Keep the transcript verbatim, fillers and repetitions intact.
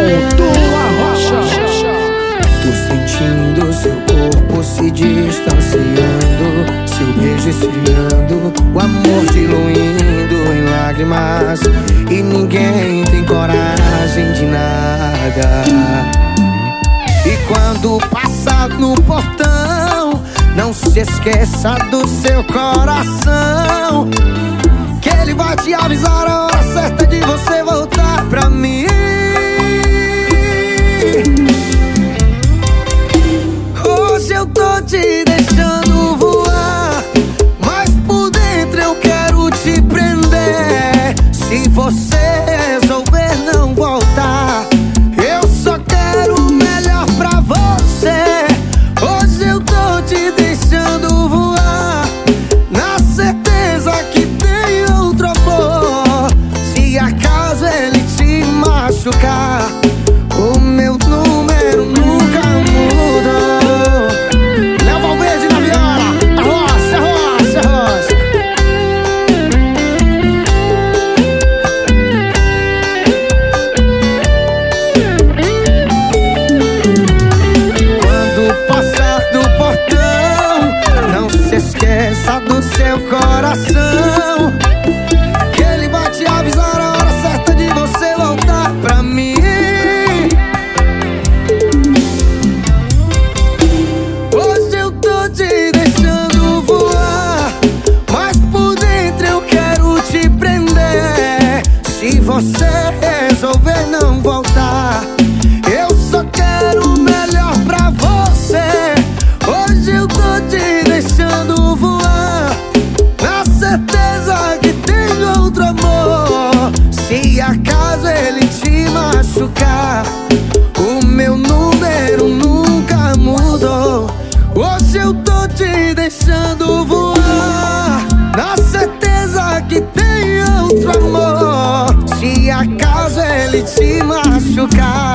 Tua Rocha. Tô sentindo seu corpo se distanciando, seu beijo esfriando, o amor diluindo em lágrimas, e ninguém tem coragem de nada. E quando passar no portão, não se esqueça do seu coração, que ele vai te avisar a hora certa de você voltar pra mim. Hoje eu tô te deixando voar, mas por dentro eu quero te prender. Se você resolver não voltar, eu só quero o melhor pra você. Hoje eu tô te deixando voar, na certeza que tem outro amor. Se acaso ele te machucar, o meu número nunca mudou. Léo Valverde na viola, arrocha, arrocha, arrocha. Quando passar do portão, não se esqueça do seu coração, que ele vai te avisar a hora certa de você voltar pra mim. Hoje eu tô te deixando voar, mas por dentro eu quero te prender. Se você resolver não voltar, eu só quero o melhor pra você. Hoje eu tô te deixando voar, na certeza que tem outro amor. Se acaso ele te machucar, o meu número nunca mudou. Hoje eu tô te deixando voar, na certeza que tem outro amor. Se acaso ele te machucar,